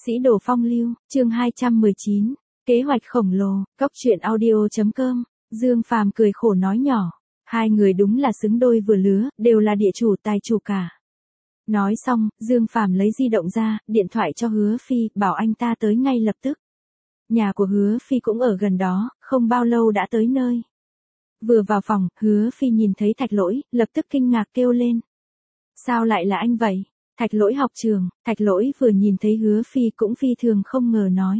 Sĩ đồ phong lưu, chương 219, kế hoạch khổng lồ, cóc truyện audio.com, Dương Phàm cười khổ nói nhỏ, hai người đúng là xứng đôi vừa lứa, đều là địa chủ tài chủ cả. Nói xong, Dương Phàm lấy di động ra, điện thoại cho Hứa Phi, bảo anh ta tới ngay lập tức. Nhà của Hứa Phi cũng ở gần đó, không bao lâu đã tới nơi. Vừa vào phòng, Hứa Phi nhìn thấy Thạch Lỗi, lập tức kinh ngạc kêu lên. Sao lại là anh vậy? Thạch Lỗi học trường, Thạch Lỗi vừa nhìn thấy Hứa Phi cũng phi thường không ngờ nói.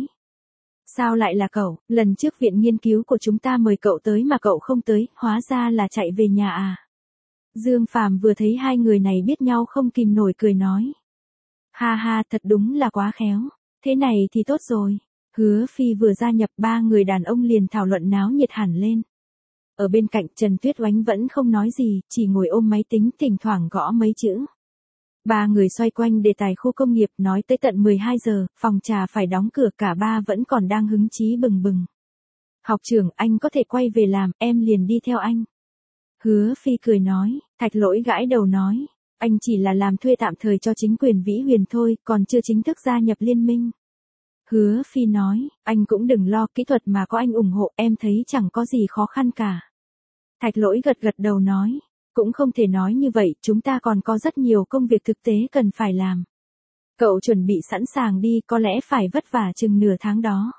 Sao lại là cậu, lần trước viện nghiên cứu của chúng ta mời cậu tới mà cậu không tới, hóa ra là chạy về nhà à? Dương Phàm vừa thấy hai người này biết nhau không kìm nổi cười nói. Ha ha, thật đúng là quá khéo, thế này thì tốt rồi. Hứa Phi vừa gia nhập ba người đàn ông liền thảo luận náo nhiệt hẳn lên. Ở bên cạnh Trần Tuyết Oánh vẫn không nói gì, chỉ ngồi ôm máy tính thỉnh thoảng gõ mấy chữ. Ba người xoay quanh đề tài khu công nghiệp nói tới tận 12 giờ, phòng trà phải đóng cửa, cả ba vẫn còn đang hứng chí bừng bừng. Học trưởng, anh có thể quay về làm, em liền đi theo anh. Hứa Phi cười nói, Thạch Lỗi gãi đầu nói, anh chỉ là làm thuê tạm thời cho chính quyền Vĩ Huyền thôi, còn chưa chính thức gia nhập liên minh. Hứa Phi nói, anh cũng đừng lo, kỹ thuật mà có anh ủng hộ, em thấy chẳng có gì khó khăn cả. Thạch Lỗi gật gật đầu nói, cũng không thể nói như vậy, chúng ta còn có rất nhiều công việc thực tế cần phải làm. Cậu chuẩn bị sẵn sàng đi, có lẽ phải vất vả chừng nửa tháng đó.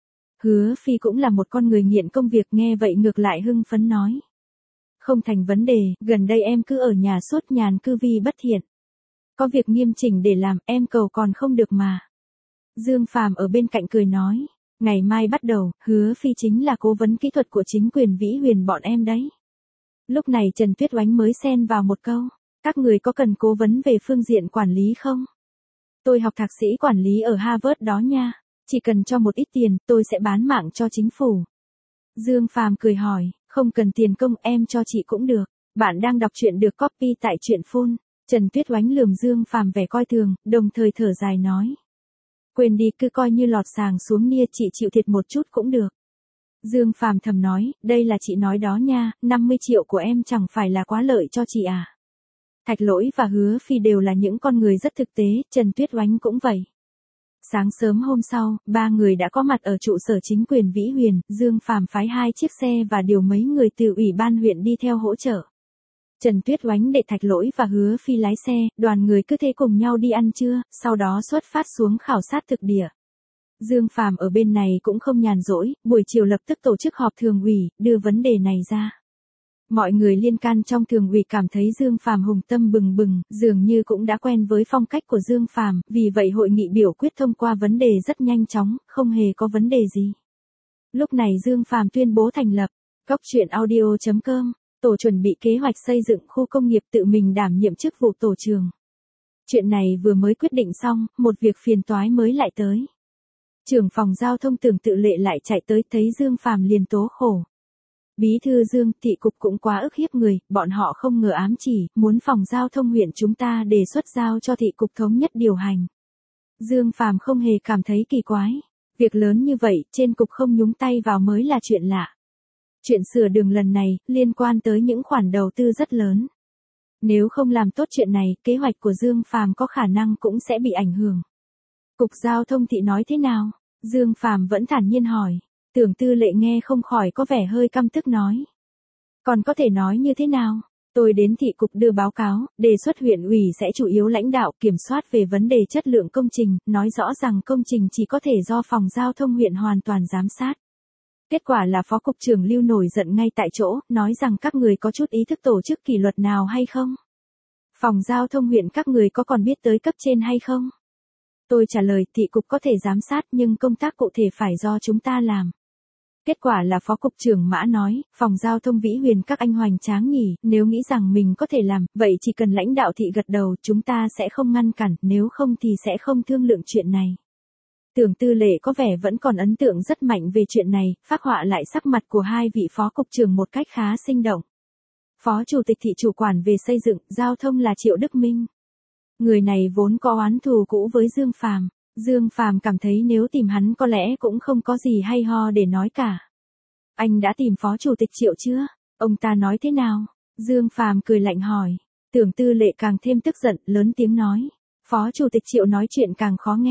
Hứa Phi cũng là một con người nghiện công việc, nghe vậy ngược lại hưng phấn nói. Không thành vấn đề, gần đây em cứ ở nhà suốt nhàn cư vi bất thiện. Có việc nghiêm chỉnh để làm, em cầu còn không được mà. Dương Phàm ở bên cạnh cười nói, ngày mai bắt đầu, Hứa Phi chính là cố vấn kỹ thuật của chính quyền Vĩ Huyền bọn em đấy. Lúc này Trần Tuyết Oánh mới xen vào một câu, các người có cần cố vấn về phương diện quản lý không? Tôi học thạc sĩ quản lý ở Harvard đó nha, chỉ cần cho một ít tiền, tôi sẽ bán mạng cho chính phủ. Dương Phàm cười hỏi, không cần tiền công, em cho chị cũng được, bạn đang đọc truyện được copy tại truyện phone. Trần Tuyết Oánh lườm Dương Phàm vẻ coi thường, đồng thời thở dài nói. Quên đi, cứ coi như lọt sàng xuống nia, chị chịu thiệt một chút cũng được. Dương Phàm thầm nói, đây là chị nói đó nha, 50 triệu của em chẳng phải là quá lợi cho chị à. Thạch Lỗi và Hứa Phi đều là những con người rất thực tế, Trần Tuyết Oánh cũng vậy. Sáng sớm hôm sau, ba người đã có mặt ở trụ sở chính quyền Vĩ Huyền, Dương Phàm phái 2 chiếc xe và điều mấy người từ ủy ban huyện đi theo hỗ trợ. Trần Tuyết Oánh để Thạch Lỗi và Hứa Phi lái xe, đoàn người cứ thế cùng nhau đi ăn trưa, sau đó xuất phát xuống khảo sát thực địa. Dương Phàm ở bên này cũng không nhàn rỗi, buổi chiều lập tức tổ chức họp thường ủy, đưa vấn đề này ra. Mọi người liên can trong thường ủy cảm thấy Dương Phàm hùng tâm bừng bừng, dường như cũng đã quen với phong cách của Dương Phàm, vì vậy hội nghị biểu quyết thông qua vấn đề rất nhanh chóng, không hề có vấn đề gì. Lúc này Dương Phàm tuyên bố thành lập cóc truyện audio.com, tổ chuẩn bị kế hoạch xây dựng khu công nghiệp, tự mình đảm nhiệm chức vụ tổ trưởng. Chuyện này vừa mới quyết định xong, một việc phiền toái mới lại tới. Trưởng phòng giao thông Tưởng Tự Lệ lại chạy tới, thấy Dương Phàm liền tố khổ. Bí thư Dương, thị cục cũng quá ức hiếp người, bọn họ không ngờ ám chỉ, muốn phòng giao thông huyện chúng ta đề xuất giao cho thị cục thống nhất điều hành. Dương Phàm không hề cảm thấy kỳ quái. Việc lớn như vậy, trên cục không nhúng tay vào mới là chuyện lạ. Chuyện sửa đường lần này, liên quan tới những khoản đầu tư rất lớn. Nếu không làm tốt chuyện này, kế hoạch của Dương Phàm có khả năng cũng sẽ bị ảnh hưởng. Cục giao thông thị nói thế nào? Dương Phàm vẫn thản nhiên hỏi. Tưởng Tư Lệ nghe không khỏi có vẻ hơi căm tức nói. Còn có thể nói như thế nào? Tôi đến thị cục đưa báo cáo, đề xuất huyện ủy sẽ chủ yếu lãnh đạo kiểm soát về vấn đề chất lượng công trình, nói rõ rằng công trình chỉ có thể do phòng giao thông huyện hoàn toàn giám sát. Kết quả là phó cục trưởng Lưu nổi giận ngay tại chỗ, nói rằng các người có chút ý thức tổ chức kỷ luật nào hay không? Phòng giao thông huyện các người có còn biết tới cấp trên hay không? Tôi trả lời, thị cục có thể giám sát nhưng công tác cụ thể phải do chúng ta làm. Kết quả là phó cục trưởng Mã nói, phòng giao thông Vĩ Huyền các anh hoành tráng nhỉ, nếu nghĩ rằng mình có thể làm, vậy chỉ cần lãnh đạo thị gật đầu, chúng ta sẽ không ngăn cản, nếu không thì sẽ không thương lượng chuyện này. Tưởng Tư Lệ có vẻ vẫn còn ấn tượng rất mạnh về chuyện này, phác họa lại sắc mặt của hai vị phó cục trưởng một cách khá sinh động. Phó chủ tịch thị chủ quản về xây dựng, giao thông là Triệu Đức Minh. Người này vốn có oán thù cũ với Dương Phàm. Dương Phàm cảm thấy nếu tìm hắn có lẽ cũng không có gì hay ho để nói cả. Anh đã tìm phó chủ tịch Triệu chưa? Ông ta nói thế nào? Dương Phàm cười lạnh hỏi. Tưởng Tư Lệ càng thêm tức giận, lớn tiếng nói. Phó chủ tịch Triệu nói chuyện càng khó nghe.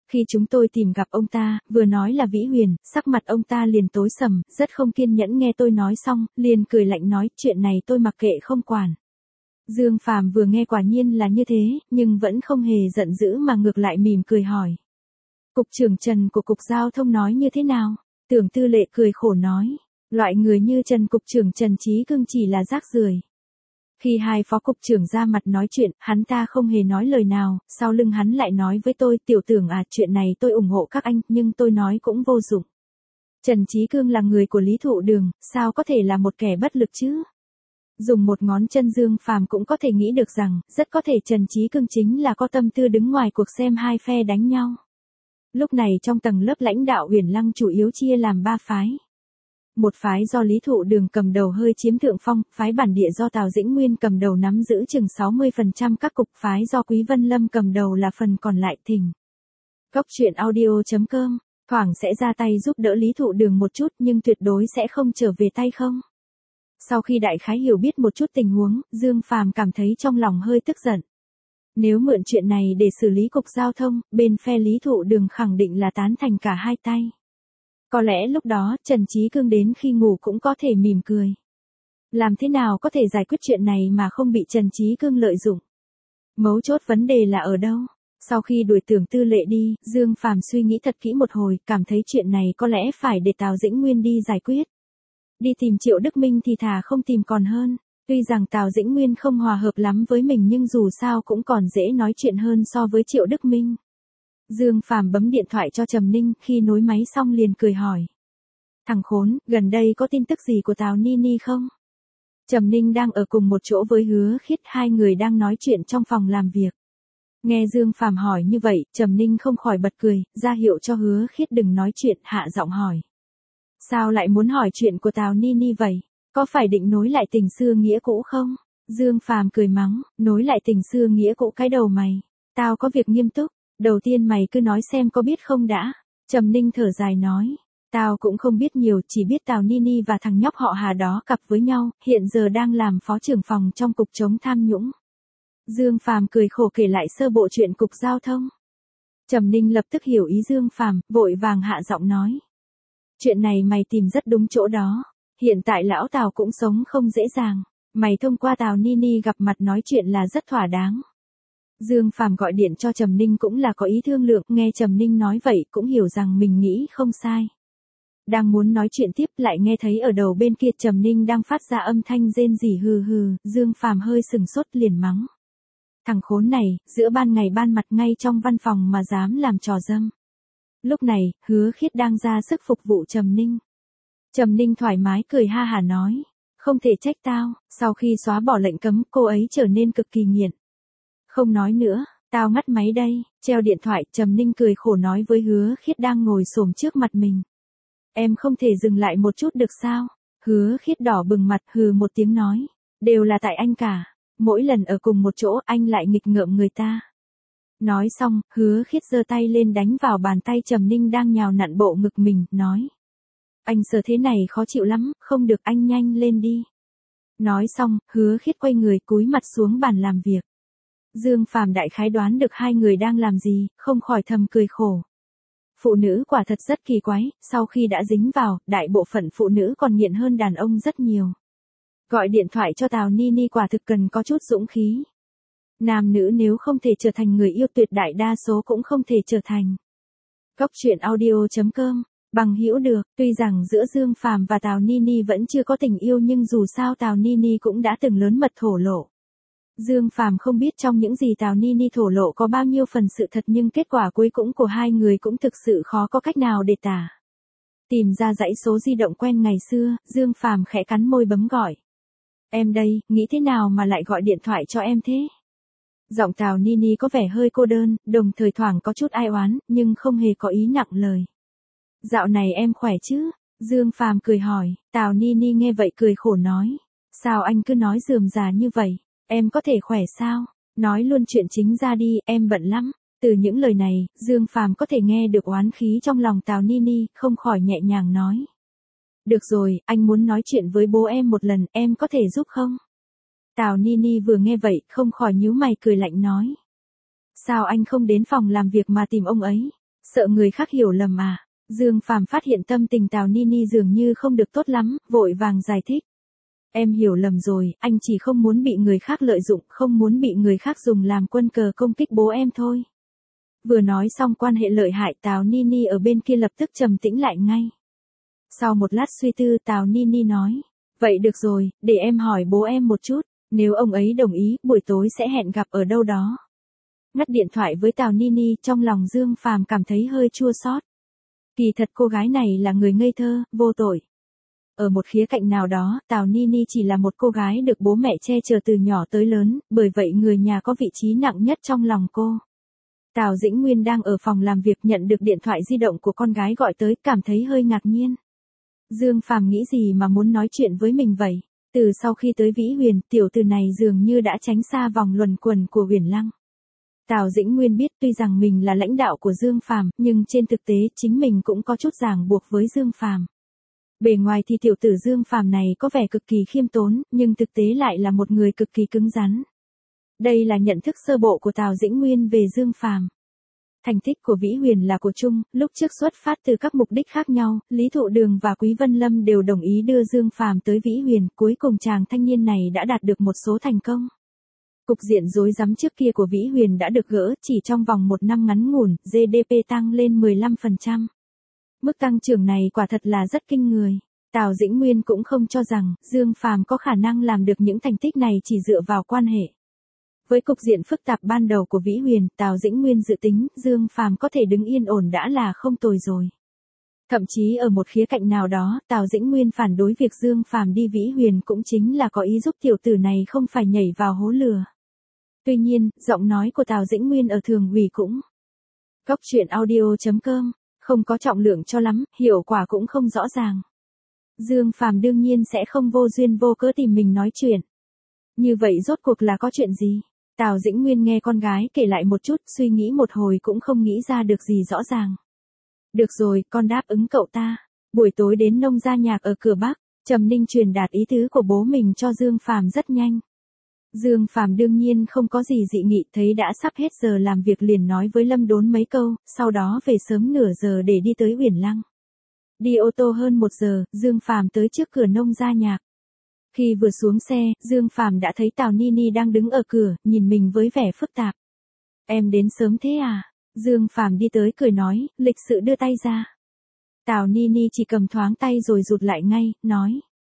Khi chúng tôi tìm gặp ông ta, vừa nói là Vĩ Huyền, sắc mặt ông ta liền tối sầm, rất không kiên nhẫn nghe tôi nói xong, liền cười lạnh nói, chuyện này tôi mặc kệ không quản. Dương Phàm vừa nghe quả nhiên là như thế, nhưng vẫn không hề giận dữ mà ngược lại mỉm cười hỏi. Cục trưởng Trần của Cục Giao thông nói như thế nào? Tưởng Tư Lệ cười khổ nói, loại người như Trần Cục trưởng Trần Chí Cương chỉ là rác rưởi. Khi hai phó cục trưởng ra mặt nói chuyện, hắn ta không hề nói lời nào, sau lưng hắn lại nói với tôi, tiểu Tưởng à, chuyện này tôi ủng hộ các anh, nhưng tôi nói cũng vô dụng. Trần Chí Cương là người của Lý Thụ Đường, sao có thể là một kẻ bất lực chứ? Dùng một ngón chân Dương Phàm cũng có thể nghĩ được rằng, rất có thể Trần Chí Cương chính là có tâm tư đứng ngoài cuộc xem hai phe đánh nhau. Lúc này trong tầng lớp lãnh đạo Huyền Lăng chủ yếu chia làm 3 phái. Một phái do Lý Thụ Đường cầm đầu hơi chiếm thượng phong, phái bản địa do Tào Dĩnh Nguyên cầm đầu nắm giữ chừng 60% các cục, phái do Quý Vân Lâm cầm đầu là phần còn lại thỉnh. Góc truyện audio.com, thoảng sẽ ra tay giúp đỡ Lý Thụ Đường một chút nhưng tuyệt đối sẽ không trở về tay không. Sau khi đại khái hiểu biết một chút tình huống, Dương Phàm cảm thấy trong lòng hơi tức giận. Nếu mượn chuyện này để xử lý cục giao thông, bên phe Lý Thụ Đường khẳng định là tán thành cả hai tay. Có lẽ lúc đó, Trần Chí Cương đến khi ngủ cũng có thể mỉm cười. Làm thế nào có thể giải quyết chuyện này mà không bị Trần Chí Cương lợi dụng? Mấu chốt vấn đề là ở đâu? Sau khi đuổi Tưởng Tư Lệ đi, Dương Phàm suy nghĩ thật kỹ một hồi, cảm thấy chuyện này có lẽ phải để Tào Dĩnh Nguyên đi giải quyết. Đi tìm Triệu Đức Minh thì thà không tìm còn hơn. Tuy rằng Tào Dĩnh Nguyên không hòa hợp lắm với mình nhưng dù sao cũng còn dễ nói chuyện hơn so với Triệu Đức Minh. Dương Phàm bấm điện thoại cho Trầm Ninh, khi nối máy xong liền cười hỏi. Thằng khốn, gần đây có tin tức gì của Tào Nini không? Trầm Ninh đang ở cùng một chỗ với Hứa Khiết, hai người đang nói chuyện trong phòng làm việc. Nghe Dương Phàm hỏi như vậy, Trầm Ninh không khỏi bật cười, ra hiệu cho Hứa Khiết đừng nói chuyện, hạ giọng hỏi. Sao lại muốn hỏi chuyện của Tào Nini vậy? Có phải định nối lại tình xưa nghĩa cũ không? Dương Phàm cười mắng, nối lại tình xưa nghĩa cũ cái đầu mày. Tao có việc nghiêm túc, đầu tiên mày cứ nói xem có biết không đã. Trầm Ninh thở dài nói, tao cũng không biết nhiều, chỉ biết Tào Nini và thằng nhóc họ Hà đó cặp với nhau, hiện giờ đang làm phó trưởng phòng trong cục chống tham nhũng. Dương Phàm cười khổ kể lại sơ bộ chuyện cục giao thông. Trầm Ninh lập tức hiểu ý Dương Phàm, vội vàng hạ giọng nói. Chuyện này mày tìm rất đúng chỗ đó. Hiện tại lão Tào cũng sống không dễ dàng. Mày thông qua Tào Nini gặp mặt nói chuyện là rất thỏa đáng. Dương Phàm gọi điện cho Trầm Ninh cũng là có ý thương lượng, nghe Trầm Ninh nói vậy cũng hiểu rằng mình nghĩ không sai. Đang muốn nói chuyện tiếp lại nghe thấy ở đầu bên kia Trầm Ninh đang phát ra âm thanh rên rỉ hừ hừ, Dương Phàm hơi sừng sốt liền mắng. Thằng khốn này, giữa ban ngày ban mặt ngay trong văn phòng mà dám làm trò dâm. Lúc này, Hứa Khiết đang ra sức phục vụ Trầm Ninh. Trầm Ninh thoải mái cười ha hả nói, không thể trách tao, sau khi xóa bỏ lệnh cấm cô ấy trở nên cực kỳ nghiện. Không nói nữa, tao ngắt máy đây, treo điện thoại, Trầm Ninh cười khổ nói với Hứa Khiết đang ngồi xổm trước mặt mình. Em không thể dừng lại một chút được sao? Hứa Khiết đỏ bừng mặt hừ một tiếng nói, đều là tại anh cả, mỗi lần ở cùng một chỗ anh lại nghịch ngợm người ta. Nói xong, Hứa Khiết giơ tay lên đánh vào bàn tay Trầm Ninh đang nhào nặn bộ ngực mình, nói. Anh sờ thế này khó chịu lắm, không được anh nhanh lên đi. Nói xong, Hứa Khiết quay người cúi mặt xuống bàn làm việc. Dương Phàm đại khái đoán được hai người đang làm gì, không khỏi thầm cười khổ. Phụ nữ quả thật rất kỳ quái, sau khi đã dính vào, đại bộ phận phụ nữ còn nghiện hơn đàn ông rất nhiều. Gọi điện thoại cho Tào Nini quả thực cần có chút dũng khí. Nam nữ nếu không thể trở thành người yêu tuyệt đại đa số cũng không thể trở thành. Góc truyện audio.com, bằng hữu được, tuy rằng giữa Dương Phàm và Tào Nini vẫn chưa có tình yêu nhưng dù sao Tào Nini cũng đã từng lớn mật thổ lộ. Dương Phàm không biết trong những gì Tào Nini thổ lộ có bao nhiêu phần sự thật nhưng kết quả cuối cùng của hai người cũng thực sự khó có cách nào để tả. Tìm ra dãy số di động quen ngày xưa, Dương Phàm khẽ cắn môi bấm gọi. Em đây, nghĩ thế nào mà lại gọi điện thoại cho em thế? Giọng Tào Nini có vẻ hơi cô đơn, đồng thời thoảng có chút ai oán, nhưng không hề có ý nặng lời. Dạo này em khỏe chứ? Dương Phàm cười hỏi, Tào Nini nghe vậy cười khổ nói. Sao anh cứ nói rườm rà như vậy? Em có thể khỏe sao? Nói luôn chuyện chính ra đi, em bận lắm. Từ những lời này, Dương Phàm có thể nghe được oán khí trong lòng Tào Nini, không khỏi nhẹ nhàng nói. Được rồi, anh muốn nói chuyện với bố em một lần, em có thể giúp không? Tào Nini vừa nghe vậy, không khỏi nhíu mày cười lạnh nói. Sao anh không đến phòng làm việc mà tìm ông ấy? Sợ người khác hiểu lầm à? Dương Phàm phát hiện tâm tình Tào Nini dường như không được tốt lắm, vội vàng giải thích. Em hiểu lầm rồi, anh chỉ không muốn bị người khác lợi dụng, không muốn bị người khác dùng làm quân cờ công kích bố em thôi. Vừa nói xong quan hệ lợi hại, Tào Nini ở bên kia lập tức trầm tĩnh lại ngay. Sau một lát suy tư, Tào Nini nói, vậy được rồi, để em hỏi bố em một chút, nếu ông ấy đồng ý, buổi tối sẽ hẹn gặp ở đâu đó. Ngắt điện thoại với Tào Nini, trong lòng Dương Phàm cảm thấy hơi chua xót. Kỳ thật cô gái này là người ngây thơ, vô tội. Ở một khía cạnh nào đó, Tào Nini chỉ là một cô gái được bố mẹ che chở từ nhỏ tới lớn, bởi vậy người nhà có vị trí nặng nhất trong lòng cô. Tào Dĩnh Nguyên đang ở phòng làm việc nhận được điện thoại di động của con gái gọi tới, cảm thấy hơi ngạc nhiên. Dương Phàm nghĩ gì mà muốn nói chuyện với mình vậy? Từ sau khi tới Vĩ Huyền, tiểu tử này dường như đã tránh xa vòng luẩn quẩn của Huyền Lăng. Tào Dĩnh Nguyên biết tuy rằng mình là lãnh đạo của Dương Phàm, nhưng trên thực tế chính mình cũng có chút ràng buộc với Dương Phàm. Bề ngoài thì tiểu tử Dương Phàm này có vẻ cực kỳ khiêm tốn, nhưng thực tế lại là một người cực kỳ cứng rắn. Đây là nhận thức sơ bộ của Tào Dĩnh Nguyên về Dương Phàm. Thành tích của Vĩ Huyền là của chung, lúc trước xuất phát từ các mục đích khác nhau, Lý Thụ Đường và Quý Vân Lâm đều đồng ý đưa Dương Phàm tới Vĩ Huyền, cuối cùng chàng thanh niên này đã đạt được một số thành công. Cục diện rối rắm trước kia của Vĩ Huyền đã được gỡ, chỉ trong vòng một năm ngắn ngủn, GDP tăng lên 15%. Mức tăng trưởng này quả thật là rất kinh người. Tào Dĩnh Nguyên cũng không cho rằng Dương Phàm có khả năng làm được những thành tích này chỉ dựa vào quan hệ. Với cục diện phức tạp ban đầu của Vĩ Huyền, Tào Dĩnh Nguyên dự tính Dương Phàm có thể đứng yên ổn đã là không tồi rồi. Thậm chí ở một khía cạnh nào đó, Tào Dĩnh Nguyên phản đối việc Dương Phàm đi Vĩ Huyền cũng chính là có ý giúp tiểu tử này không phải nhảy vào hố lừa. Tuy nhiên, giọng nói của Tào Dĩnh Nguyên ở thường ủy cũng. Góc truyện audio.com, không có trọng lượng cho lắm, hiệu quả cũng không rõ ràng. Dương Phàm đương nhiên sẽ không vô duyên vô cớ tìm mình nói chuyện. Như vậy rốt cuộc là có chuyện gì? Tào Dĩnh Nguyên nghe con gái kể lại một chút, suy nghĩ một hồi cũng không nghĩ ra được gì rõ ràng. Được rồi, con đáp ứng cậu ta. Buổi tối đến nông gia nhạc ở cửa Bắc, Trầm Ninh truyền đạt ý tứ của bố mình cho Dương Phàm rất nhanh. Dương Phàm đương nhiên không có gì dị nghị, thấy đã sắp hết giờ làm việc liền nói với Lâm Đốn mấy câu, sau đó về sớm nửa giờ để đi tới Huyền Lăng. Đi ô tô hơn 1 giờ, Dương Phàm tới trước cửa nông gia nhạc. Khi vừa xuống xe, Dương Phàm đã thấy Tào Nini đang đứng ở cửa, nhìn mình với vẻ phức tạp. Em đến sớm thế à? Dương Phàm đi tới cười nói, lịch sự đưa tay ra. Tào Nini chỉ cầm thoáng tay rồi rụt lại ngay, nói.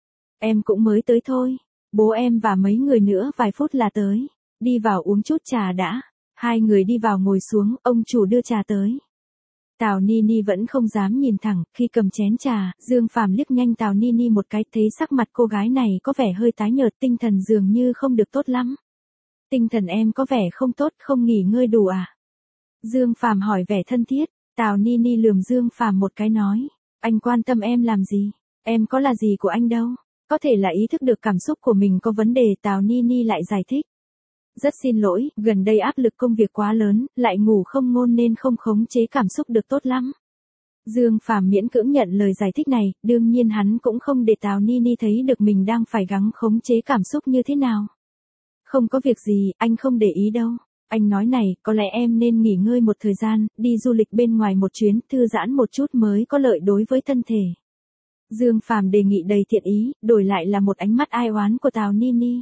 Em cũng mới tới thôi. Bố em và mấy người nữa vài phút là tới. Đi vào uống chút trà đã. Hai người đi vào ngồi xuống, ông chủ đưa trà tới. Tào Nini vẫn không dám nhìn thẳng, khi cầm chén trà, Dương Phàm liếc nhanh Tào Nini một cái, thấy sắc mặt cô gái này có vẻ hơi tái nhợt, tinh thần dường như không được tốt lắm. Tinh thần em có vẻ không tốt, không nghỉ ngơi đủ à? Dương Phàm hỏi vẻ thân thiết, Tào Nini lườm Dương Phàm một cái nói, anh quan tâm em làm gì? Em có là gì của anh đâu? Có thể là ý thức được cảm xúc của mình có vấn đề, Tào Nini lại giải thích. Rất xin lỗi, gần đây áp lực công việc quá lớn, lại ngủ không ngon nên không khống chế cảm xúc được tốt lắm. Dương Phàm miễn cưỡng nhận lời giải thích này, đương nhiên hắn cũng không để Tào Nini thấy được mình đang phải gắng khống chế cảm xúc như thế nào. Không có việc gì, anh không để ý đâu. Anh nói này, có lẽ em nên nghỉ ngơi một thời gian, đi du lịch bên ngoài một chuyến, thư giãn một chút mới có lợi đối với thân thể. Dương Phàm đề nghị đầy thiện ý, đổi lại là một ánh mắt ai oán của Tào Nini.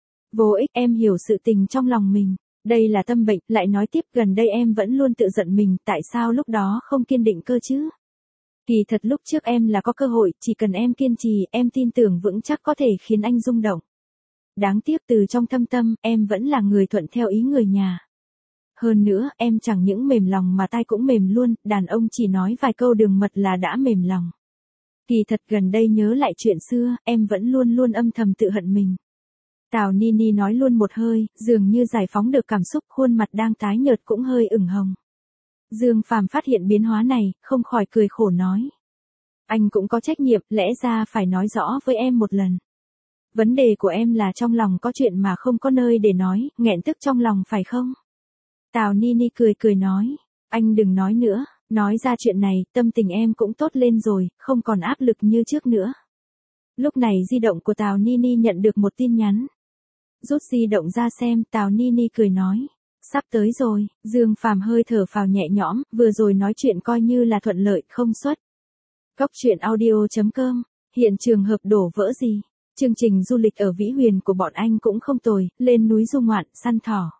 Vô ích, em hiểu sự tình trong lòng mình. Đây là tâm bệnh, lại nói tiếp gần đây em vẫn luôn tự giận mình, tại sao lúc đó không kiên định cơ chứ? Kỳ thật lúc trước em là có cơ hội, chỉ cần em kiên trì, em tin tưởng vững chắc có thể khiến anh rung động. Đáng tiếc từ trong thâm tâm, em vẫn là người thuận theo ý người nhà. Hơn nữa, em chẳng những mềm lòng mà tai cũng mềm luôn, đàn ông chỉ nói vài câu đường mật là đã mềm lòng. Kỳ thật gần đây nhớ lại chuyện xưa, em vẫn luôn luôn âm thầm tự hận mình. Tào Nini nói luôn một hơi, dường như giải phóng được cảm xúc, khuôn mặt đang tái nhợt cũng hơi ửng hồng. Dương Phàm phát hiện biến hóa này, không khỏi cười khổ nói. Anh cũng có trách nhiệm, lẽ ra phải nói rõ với em một lần. Vấn đề của em là trong lòng có chuyện mà không có nơi để nói, nghẹn tức trong lòng phải không? Tào Nini cười cười nói, anh đừng nói nữa, nói ra chuyện này, tâm tình em cũng tốt lên rồi, không còn áp lực như trước nữa. Lúc này di động của Tào Nini nhận được một tin nhắn. Rút di động ra xem, Tào Nini cười nói. Sắp tới rồi, Dương Phàm hơi thở phào nhẹ nhõm, vừa rồi nói chuyện coi như là thuận lợi không xuất. Góc truyện audio.com, hiện trường hợp đổ vỡ gì? Chương trình du lịch ở Vĩ Huyền của bọn anh cũng không tồi, lên núi du ngoạn, săn thỏ.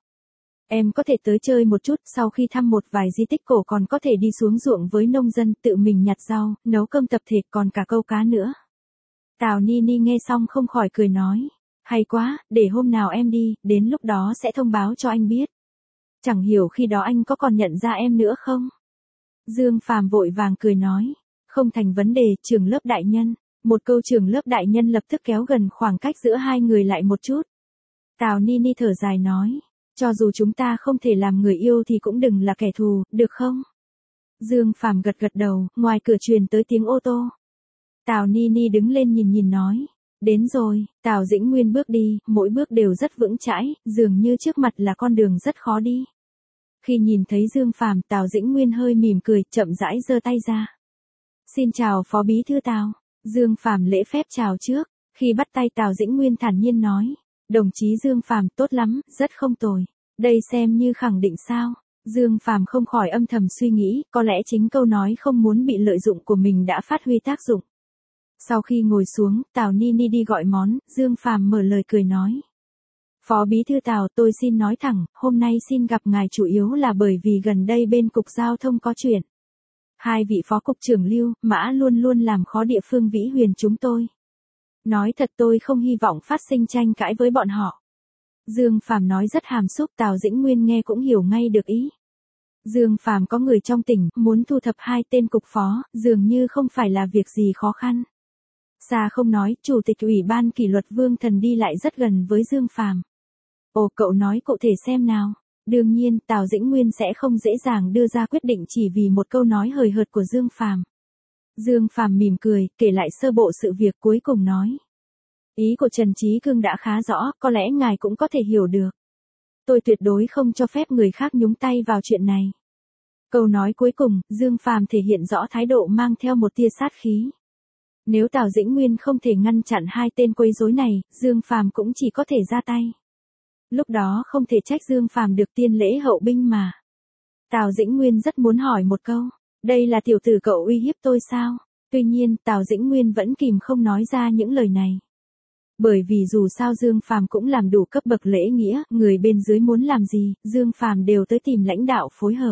Em có thể tới chơi một chút, sau khi thăm một vài di tích cổ còn có thể đi xuống ruộng với nông dân tự mình nhặt rau, nấu cơm tập thể còn cả câu cá nữa. Tào Nini nghe xong không khỏi cười nói. Hay quá, để hôm nào em đi, đến lúc đó sẽ thông báo cho anh biết. Chẳng hiểu khi đó anh có còn nhận ra em nữa không? Dương Phàm vội vàng cười nói. Không thành vấn đề, trưởng lớp đại nhân. Một câu trưởng lớp đại nhân lập tức kéo gần khoảng cách giữa hai người lại một chút. Tào Nini thở dài nói. Cho dù chúng ta không thể làm người yêu thì cũng đừng là kẻ thù, được không? Dương Phàm gật gật đầu, ngoài cửa truyền tới tiếng ô tô. Tào Nini đứng lên nhìn nói. Đến rồi, Tào Dĩnh Nguyên bước đi, mỗi bước đều rất vững chãi, dường như trước mặt là con đường rất khó đi. Khi nhìn thấy Dương Phàm, Tào Dĩnh Nguyên hơi mỉm cười, chậm rãi giơ tay ra. Xin chào Phó Bí Thư Tào. Dương Phàm lễ phép chào trước, khi bắt tay Tào Dĩnh Nguyên thản nhiên nói. Đồng chí Dương Phàm tốt lắm, rất không tồi. Đây xem như khẳng định sao. Dương Phàm không khỏi âm thầm suy nghĩ, có lẽ chính câu nói không muốn bị lợi dụng của mình đã phát huy tác dụng. Sau khi ngồi xuống, Tào Nini đi gọi món, Dương Phàm mở lời cười nói. Phó Bí Thư Tào, tôi xin nói thẳng, hôm nay xin gặp ngài chủ yếu là bởi vì gần đây bên Cục Giao thông có chuyện. Hai vị Phó Cục trưởng Lưu, Mã luôn luôn làm khó địa phương Vĩ Huyền chúng tôi. Nói thật tôi không hy vọng phát sinh tranh cãi với bọn họ. Dương Phàm nói rất hàm xúc, Tào Dĩnh Nguyên nghe cũng hiểu ngay được ý. Dương Phàm có người trong tỉnh, muốn thu thập hai tên cục phó, dường như không phải là việc gì khó khăn. Xa không nói, Chủ tịch Ủy ban kỷ luật Vương Thần đi lại rất gần với Dương Phàm. Ồ, cậu nói cụ thể xem nào. Đương nhiên, Tào Dĩnh Nguyên sẽ không dễ dàng đưa ra quyết định chỉ vì một câu nói hời hợt của Dương Phàm. Dương Phàm mỉm cười, kể lại sơ bộ sự việc cuối cùng nói. Ý của Trần Chí Cương đã khá rõ, có lẽ ngài cũng có thể hiểu được. Tôi tuyệt đối không cho phép người khác nhúng tay vào chuyện này. Câu nói cuối cùng, Dương Phàm thể hiện rõ thái độ mang theo một tia sát khí. Nếu Tào Dĩnh Nguyên không thể ngăn chặn hai tên quấy rối này, Dương Phàm cũng chỉ có thể ra tay. Lúc đó không thể trách Dương Phàm được tiên lễ hậu binh mà. Tào Dĩnh Nguyên rất muốn hỏi một câu, đây là tiểu tử cậu uy hiếp tôi sao? Tuy nhiên, Tào Dĩnh Nguyên vẫn kìm không nói ra những lời này. Bởi vì dù sao Dương Phàm cũng làm đủ cấp bậc lễ nghĩa, người bên dưới muốn làm gì, Dương Phàm đều tới tìm lãnh đạo phối hợp.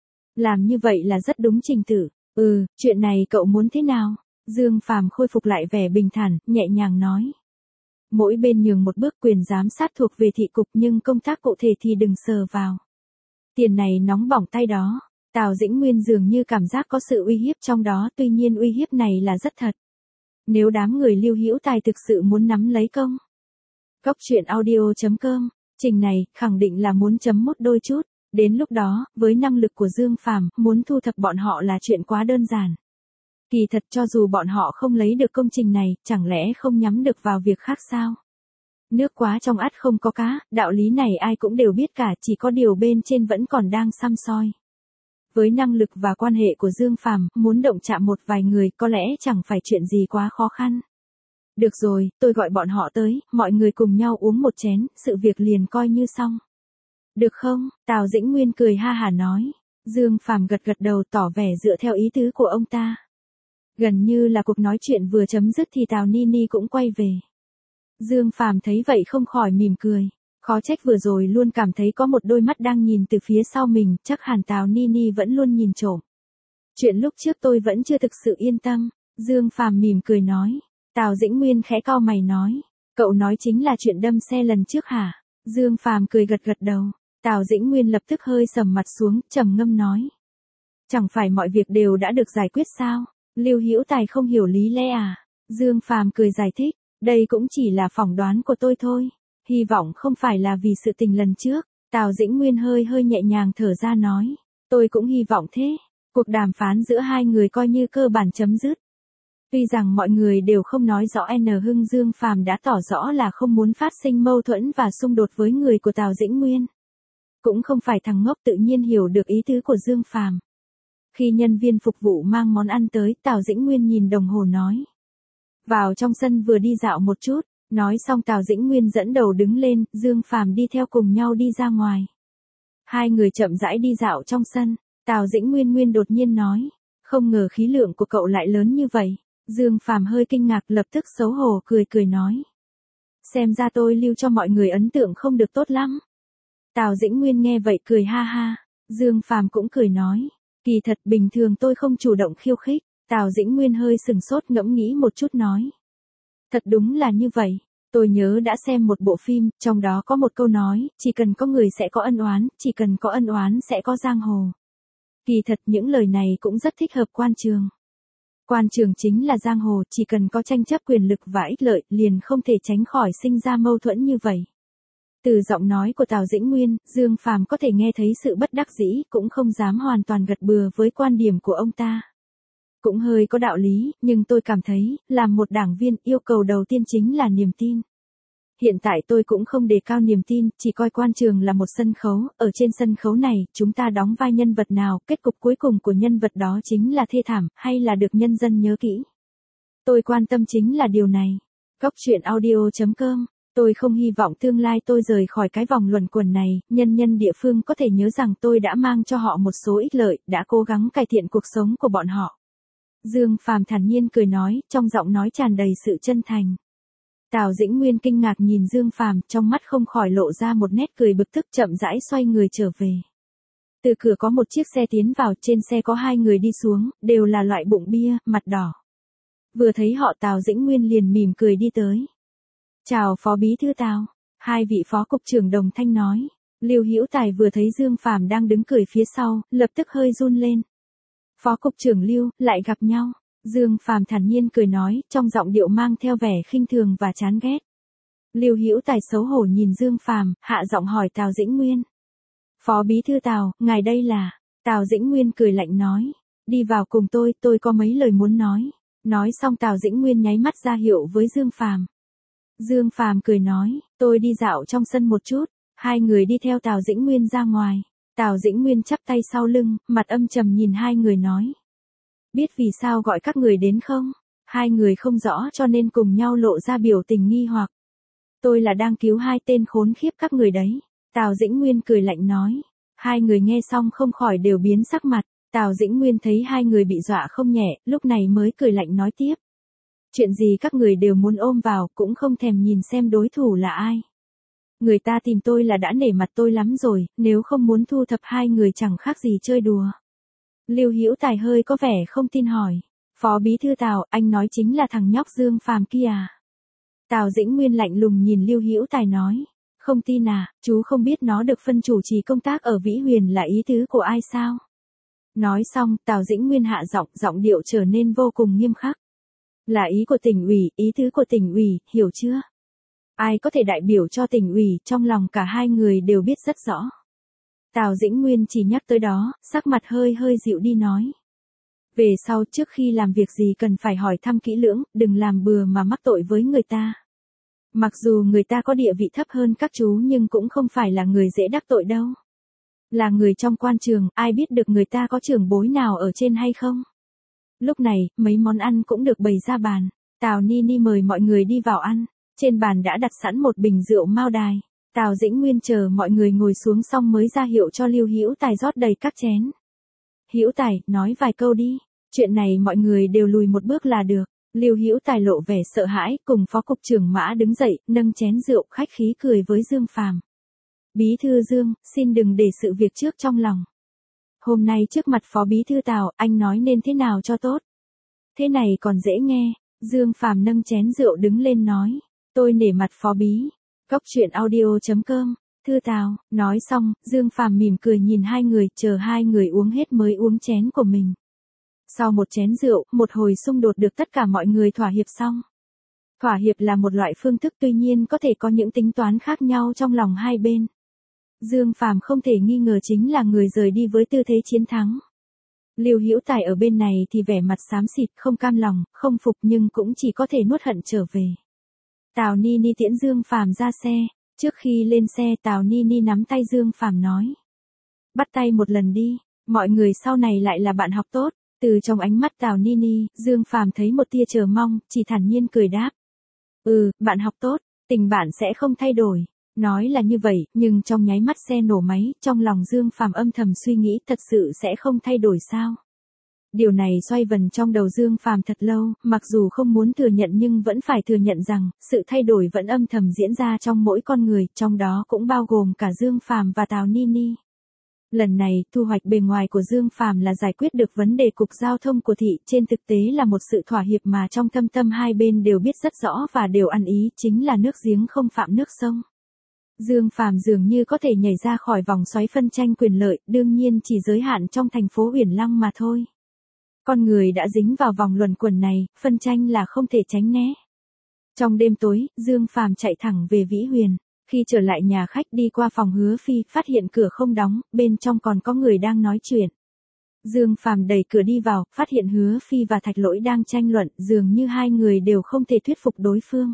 Làm như vậy là rất đúng trình tự. Chuyện này cậu muốn thế nào? Dương Phàm khôi phục lại vẻ bình thản, nhẹ nhàng nói. Mỗi bên nhường một bước, quyền giám sát thuộc về thị cục nhưng công tác cụ thể thì đừng sờ vào. Tiền này nóng bỏng tay đó. Tào Dĩnh Nguyên dường như cảm giác có sự uy hiếp trong đó, tuy nhiên uy hiếp này là rất thật. Nếu đám người Lưu Hữu Tài thực sự muốn nắm lấy công. Góc truyện audio.com, trình này khẳng định là muốn chấm mút đôi chút. Đến lúc đó, với năng lực của Dương Phàm, muốn thu thập bọn họ là chuyện quá đơn giản. Kỳ thật cho dù bọn họ không lấy được công trình này, chẳng lẽ không nhắm được vào việc khác sao? Nước quá trong ắt không có cá, đạo lý này ai cũng đều biết cả, chỉ có điều bên trên vẫn còn đang săm soi. Với năng lực và quan hệ của Dương Phàm, muốn động chạm một vài người có lẽ chẳng phải chuyện gì quá khó khăn. Được rồi, tôi gọi bọn họ tới, mọi người cùng nhau uống một chén, sự việc liền coi như xong. Được không? Tào Dĩnh Nguyên cười ha hả nói. Dương Phàm gật gật đầu tỏ vẻ dựa theo ý tứ của ông ta. Gần như là cuộc nói chuyện vừa chấm dứt thì Tào Nini cũng quay về. Dương Phàm thấy vậy không khỏi mỉm cười. Khó trách vừa rồi luôn cảm thấy có một đôi mắt đang nhìn từ phía sau mình, chắc hẳn Tào Nini vẫn luôn nhìn trộm. Chuyện lúc trước tôi vẫn chưa thực sự yên tâm. Dương Phàm mỉm cười nói. Tào Dĩnh Nguyên khẽ cau mày nói. Cậu nói chính là chuyện đâm xe lần trước hả? Dương Phàm cười gật gật đầu. Tào Dĩnh Nguyên lập tức hơi sầm mặt xuống, trầm ngâm nói. Chẳng phải mọi việc đều đã được giải quyết sao? Lưu Hữu Tài không hiểu lý lẽ à? Dương Phàm cười giải thích. Đây cũng chỉ là phỏng đoán của tôi thôi. Hy vọng không phải là vì sự tình lần trước. Tào Dĩnh Nguyên hơi nhẹ nhàng thở ra nói. Tôi cũng hy vọng thế. Cuộc đàm phán giữa hai người coi như cơ bản chấm dứt. Tuy rằng mọi người đều không nói rõ Hưng Dương Phàm đã tỏ rõ là không muốn phát sinh mâu thuẫn và xung đột với người của Tào Dĩnh Nguyên. Cũng không phải thằng ngốc tự nhiên hiểu được ý tứ của Dương Phàm. Khi nhân viên phục vụ mang món ăn tới, Tào Dĩnh Nguyên nhìn đồng hồ nói. Vào trong sân vừa đi dạo một chút, nói xong Tào Dĩnh Nguyên dẫn đầu đứng lên, Dương Phàm đi theo cùng nhau đi ra ngoài. Hai người chậm rãi đi dạo trong sân, Tào Dĩnh Nguyên đột nhiên nói, không ngờ khí lượng của cậu lại lớn như vậy. Dương Phàm hơi kinh ngạc lập tức xấu hổ cười nói. Xem ra tôi lưu cho mọi người ấn tượng không được tốt lắm. Tào Dĩnh Nguyên nghe vậy cười ha ha, Dương Phàm cũng cười nói, kỳ thật bình thường tôi không chủ động khiêu khích. Tào Dĩnh Nguyên hơi sừng sốt ngẫm nghĩ một chút nói. Thật đúng là như vậy, tôi nhớ đã xem một bộ phim, trong đó có một câu nói, chỉ cần có người sẽ có ân oán, chỉ cần có ân oán sẽ có giang hồ. Kỳ thật những lời này cũng rất thích hợp quan trường. Quan trường chính là giang hồ, chỉ cần có tranh chấp quyền lực và ích lợi, liền không thể tránh khỏi sinh ra mâu thuẫn như vậy. Từ giọng nói của Tào Dĩnh Nguyên, Dương Phàm có thể nghe thấy sự bất đắc dĩ, cũng không dám hoàn toàn gật bừa với quan điểm của ông ta. Cũng hơi có đạo lý, nhưng tôi cảm thấy, làm một đảng viên, yêu cầu đầu tiên chính là niềm tin. Hiện tại tôi cũng không đề cao niềm tin, chỉ coi quan trường là một sân khấu, ở trên sân khấu này, chúng ta đóng vai nhân vật nào, kết cục cuối cùng của nhân vật đó chính là thê thảm, hay là được nhân dân nhớ kỹ. Tôi quan tâm chính là điều này. Góc truyện audio.com. Tôi không hy vọng tương lai tôi rời khỏi cái vòng luẩn quẩn này, nhân dân địa phương có thể nhớ rằng tôi đã mang cho họ một số ích lợi, đã cố gắng cải thiện cuộc sống của bọn họ. Dương Phàm thản nhiên cười nói, trong giọng nói tràn đầy sự chân thành. Tào Dĩnh Nguyên kinh ngạc nhìn Dương Phàm, trong mắt không khỏi lộ ra một nét cười bực tức, chậm rãi xoay người trở về. Từ cửa có một chiếc xe tiến vào, trên xe có hai người đi xuống, đều là loại bụng bia, mặt đỏ. Vừa thấy họ Tào Dĩnh Nguyên liền mỉm cười đi tới. Chào Phó Bí Thư Tào, hai vị Phó Cục trưởng đồng thanh nói. Lưu Hữu Tài vừa thấy Dương Phàm đang đứng cười phía sau, lập tức hơi run lên. Phó Cục trưởng Lưu, lại gặp nhau. Dương Phàm thản nhiên cười nói, trong giọng điệu mang theo vẻ khinh thường và chán ghét. Lưu Hữu Tài xấu hổ nhìn Dương Phàm, hạ giọng hỏi Tào Dĩnh Nguyên. Phó Bí Thư Tào, ngài đây là? Tào Dĩnh Nguyên cười lạnh nói. Đi vào cùng tôi có mấy lời muốn nói. Nói xong Tào Dĩnh Nguyên nháy mắt ra hiệu với Dương Phàm. Dương Phàm cười nói, tôi đi dạo trong sân một chút. Hai người đi theo Tào Dĩnh Nguyên ra ngoài. Tào Dĩnh Nguyên chắp tay sau lưng, mặt âm trầm nhìn hai người nói. Biết vì sao gọi các người đến không? Hai người không rõ cho nên cùng nhau lộ ra biểu tình nghi hoặc. Tôi là đang cứu hai tên khốn khiếp các người đấy. Tào Dĩnh Nguyên cười lạnh nói. Hai người nghe xong không khỏi đều biến sắc mặt. Tào Dĩnh Nguyên thấy hai người bị dọa không nhẹ, lúc này mới cười lạnh nói tiếp. Chuyện gì các người đều muốn ôm vào, cũng không thèm nhìn xem đối thủ là ai. Người ta tìm tôi là đã nể mặt tôi lắm rồi, nếu không muốn thu thập hai người chẳng khác gì chơi đùa. Lưu Hữu Tài hơi có vẻ không tin hỏi. Phó Bí Thư Tào, anh nói chính là thằng nhóc Dương Phàm kia à? Tào Dĩnh Nguyên lạnh lùng nhìn Lưu Hữu Tài nói. Không tin à, chú không biết nó được phân chủ trì công tác ở Vĩ Huyền là ý tứ của ai sao? Nói xong, Tào Dĩnh Nguyên hạ giọng điệu trở nên vô cùng nghiêm khắc. Là ý của tỉnh ủy, ý tứ của tỉnh ủy, hiểu chưa? Ai có thể đại biểu cho tỉnh ủy, trong lòng cả hai người đều biết rất rõ. Tào Dĩnh Nguyên chỉ nhắc tới đó, sắc mặt hơi dịu đi nói. Về sau trước khi làm việc gì cần phải hỏi thăm kỹ lưỡng, đừng làm bừa mà mắc tội với người ta. Mặc dù người ta có địa vị thấp hơn các chú nhưng cũng không phải là người dễ đắc tội đâu. Là người trong quan trường, ai biết được người ta có trưởng bối nào ở trên hay không? Lúc này, mấy món ăn cũng được bày ra bàn. Tào Ni mời mọi người đi vào ăn. Trên bàn đã đặt sẵn một bình rượu Mao Đài. Tào Dĩnh Nguyên chờ mọi người ngồi xuống xong mới ra hiệu cho Lưu Hữu Tài rót đầy các chén. Hữu Tài, nói vài câu đi. Chuyện này mọi người đều lùi một bước là được. Lưu Hữu Tài lộ vẻ sợ hãi, cùng Phó Cục trưởng Mã đứng dậy, nâng chén rượu khách khí cười với Dương Phàm. Bí thư Dương, xin đừng để sự việc trước trong lòng. Hôm nay trước mặt Phó Bí thư Tào, anh nói nên thế nào cho tốt. Thế này còn dễ nghe. Dương Phàm nâng chén rượu đứng lên nói. Tôi nể mặt Phó Bí. Góc truyện audio.com. Thư Tào, nói xong, Dương Phàm mỉm cười nhìn hai người, chờ hai người uống hết mới uống chén của mình. Sau một chén rượu, một hồi xung đột được tất cả mọi người thỏa hiệp xong. Thỏa hiệp là một loại phương thức tuy nhiên có thể có những tính toán khác nhau trong lòng hai bên. Dương Phàm không thể nghi ngờ chính là người rời đi với tư thế chiến thắng. Lưu Hữu Tài ở bên này thì vẻ mặt xám xịt, không cam lòng, không phục nhưng cũng chỉ có thể nuốt hận trở về. Tào Ni tiễn Dương Phàm ra xe. Trước khi lên xe Tào Ni nắm tay Dương Phàm nói. Bắt tay một lần đi, mọi người sau này lại là bạn học tốt. Từ trong ánh mắt Tào Ni, Dương Phàm thấy một tia chờ mong, chỉ thản nhiên cười đáp. Bạn học tốt, tình bạn sẽ không thay đổi. Nói là như vậy, nhưng trong nháy mắt xe nổ máy, trong lòng Dương Phàm âm thầm suy nghĩ thật sự sẽ không thay đổi sao. Điều này xoay vần trong đầu Dương Phàm thật lâu, mặc dù không muốn thừa nhận nhưng vẫn phải thừa nhận rằng, sự thay đổi vẫn âm thầm diễn ra trong mỗi con người, trong đó cũng bao gồm cả Dương Phàm và Tào Ni Ni. Lần này, thu hoạch bề ngoài của Dương Phàm là giải quyết được vấn đề cục giao thông của thị, trên thực tế là một sự thỏa hiệp mà trong thâm tâm hai bên đều biết rất rõ và đều ăn ý, chính là nước giếng không phạm nước sông. Dương Phàm dường như có thể nhảy ra khỏi vòng xoáy phân tranh quyền lợi, đương nhiên chỉ giới hạn trong thành phố Uyển Lăng mà thôi. Con người đã dính vào vòng luẩn quẩn này, phân tranh là không thể tránh né. Trong đêm tối, Dương Phàm chạy thẳng về Vĩ Huyền. Khi trở lại nhà khách đi qua phòng Hứa Phi, phát hiện cửa không đóng, bên trong còn có người đang nói chuyện. Dương Phàm đẩy cửa đi vào, phát hiện Hứa Phi và Thạch Lỗi đang tranh luận, dường như hai người đều không thể thuyết phục đối phương.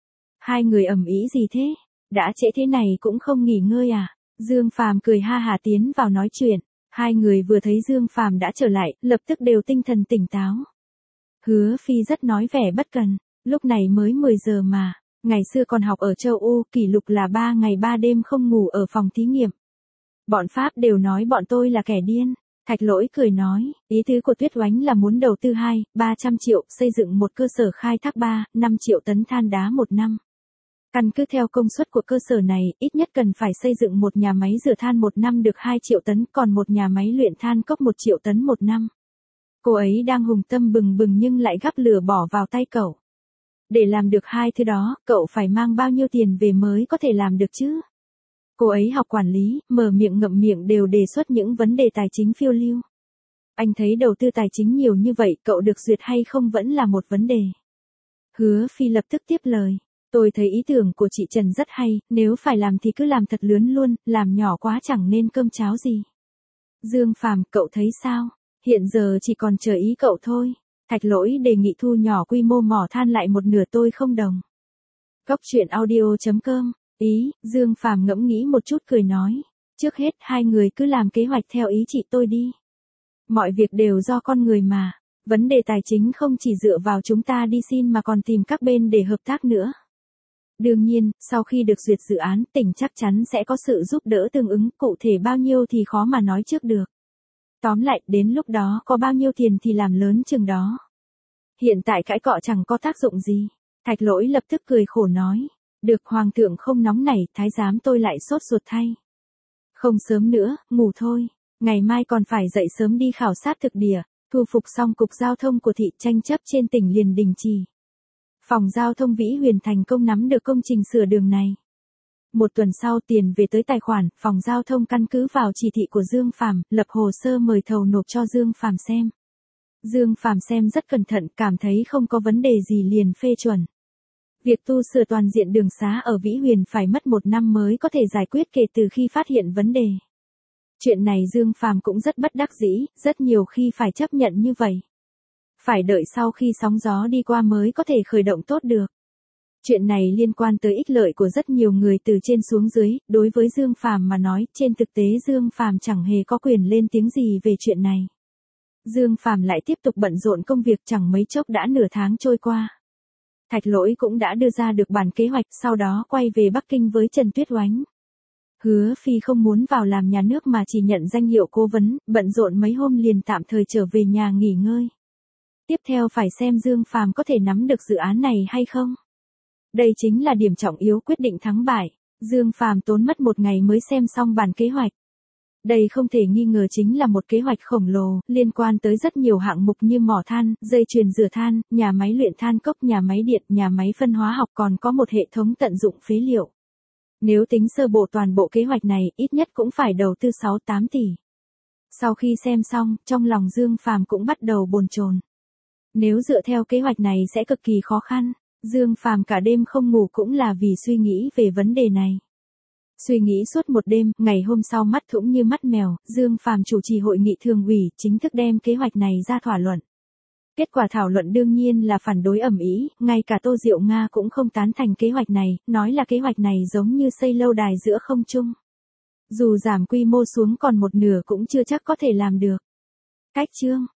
Hai người ầm ĩ gì thế? Đã trễ thế này cũng không nghỉ ngơi à? Dương Phàm cười ha hả tiến vào nói chuyện. Hai người vừa thấy Dương Phàm đã trở lại, lập tức đều tinh thần tỉnh táo. Hứa Phi rất nói vẻ bất cần, lúc này mới 10 giờ mà. Ngày xưa còn học ở châu Âu, kỷ lục là 3 ngày 3 đêm không ngủ ở phòng thí nghiệm. Bọn Pháp đều nói bọn tôi là kẻ điên. Thạch Lỗi cười nói, ý tứ của Tuyết Oánh là muốn đầu tư 300 triệu, xây dựng một cơ sở khai thác 5 triệu tấn than đá một năm. Căn cứ theo công suất của cơ sở này, ít nhất cần phải xây dựng một nhà máy rửa than một năm được 2 triệu tấn, còn một nhà máy luyện than cốc 1 triệu tấn một năm. Cô ấy đang hùng tâm bừng bừng nhưng lại gắp lửa bỏ vào tay cậu. Để làm được hai thứ đó, cậu phải mang bao nhiêu tiền về mới có thể làm được chứ? Cô ấy học quản lý, mở miệng ngậm miệng đều đề xuất những vấn đề tài chính phiêu lưu. Anh thấy đầu tư tài chính nhiều như vậy, cậu được duyệt hay không vẫn là một vấn đề. Hứa Phi lập tức tiếp lời. Tôi thấy ý tưởng của chị Trần rất hay, nếu phải làm thì cứ làm thật lớn luôn, làm nhỏ quá chẳng nên cơm cháo gì. Dương Phàm, cậu thấy sao? Hiện giờ chỉ còn chờ ý cậu thôi. Thạch Lỗi đề nghị thu nhỏ quy mô mỏ than lại một nửa, tôi không đồng. Góc truyện audio.com. Ý, Dương Phàm ngẫm nghĩ một chút cười nói. Trước hết hai người cứ làm kế hoạch theo ý chị tôi đi. Mọi việc đều do con người mà. Vấn đề tài chính không chỉ dựa vào chúng ta đi xin mà còn tìm các bên để hợp tác nữa. Đương nhiên, sau khi được duyệt dự án, tỉnh chắc chắn sẽ có sự giúp đỡ tương ứng, cụ thể bao nhiêu thì khó mà nói trước được. Tóm lại, đến lúc đó có bao nhiêu tiền thì làm lớn chừng đó. Hiện tại cãi cọ chẳng có tác dụng gì. Thạch Lỗi lập tức cười khổ nói. Được, hoàng thượng không nóng nảy, thái giám tôi lại sốt ruột thay. Không sớm nữa, ngủ thôi. Ngày mai còn phải dậy sớm đi khảo sát thực địa, thu phục xong cục giao thông của thị, tranh chấp trên tỉnh liền đình chỉ. Phòng giao thông Vĩ Huyền thành công nắm được công trình sửa đường này. Một tuần sau tiền về tới tài khoản, phòng giao thông căn cứ vào chỉ thị của Dương Phàm, lập hồ sơ mời thầu nộp cho Dương Phàm xem. Dương Phàm xem rất cẩn thận, cảm thấy không có vấn đề gì liền phê chuẩn. Việc tu sửa toàn diện đường xá ở Vĩ Huyền phải mất 1 năm mới có thể giải quyết kể từ khi phát hiện vấn đề. Chuyện này Dương Phàm cũng rất bất đắc dĩ, rất nhiều khi phải chấp nhận như vậy. Phải đợi sau khi sóng gió đi qua mới có thể khởi động tốt được. Chuyện này liên quan tới ích lợi của rất nhiều người từ trên xuống dưới, đối với Dương Phàm mà nói, trên thực tế Dương Phàm chẳng hề có quyền lên tiếng gì về chuyện này. Dương Phàm lại tiếp tục bận rộn công việc, chẳng mấy chốc đã nửa tháng trôi qua. Thạch Lỗi cũng đã đưa ra được bản kế hoạch, sau đó quay về Bắc Kinh với Trần Tuyết Oánh. Hứa Phi không muốn vào làm nhà nước mà chỉ nhận danh hiệu cố vấn, bận rộn mấy hôm liền tạm thời trở về nhà nghỉ ngơi. Tiếp theo phải xem Dương Phàm có thể nắm được dự án này hay không. Đây chính là điểm trọng yếu quyết định thắng bại. Dương Phàm tốn mất 1 ngày mới xem xong bản kế hoạch. Đây không thể nghi ngờ chính là một kế hoạch khổng lồ, liên quan tới rất nhiều hạng mục như mỏ than, dây chuyền rửa than, nhà máy luyện than cốc, nhà máy điện, nhà máy phân hóa học, còn có một hệ thống tận dụng phế liệu. Nếu tính sơ bộ toàn bộ kế hoạch này, ít nhất cũng phải đầu tư 6-8 tỷ. Sau khi xem xong, trong lòng Dương Phàm cũng bắt đầu bồn chồn. Nếu dựa theo kế hoạch này sẽ cực kỳ khó khăn. Dương Phàm cả đêm không ngủ cũng là vì suy nghĩ về vấn đề này. Suy nghĩ suốt một đêm, ngày hôm sau mắt thũng như mắt mèo, Dương Phàm chủ trì hội nghị thường ủy, chính thức đem kế hoạch này ra thảo luận. Kết quả thảo luận đương nhiên là phản đối ầm ĩ, ngay cả Tô Diệu Nga cũng không tán thành kế hoạch này, nói là kế hoạch này giống như xây lâu đài giữa không trung. Dù giảm quy mô xuống còn một nửa cũng chưa chắc có thể làm được. Cách chương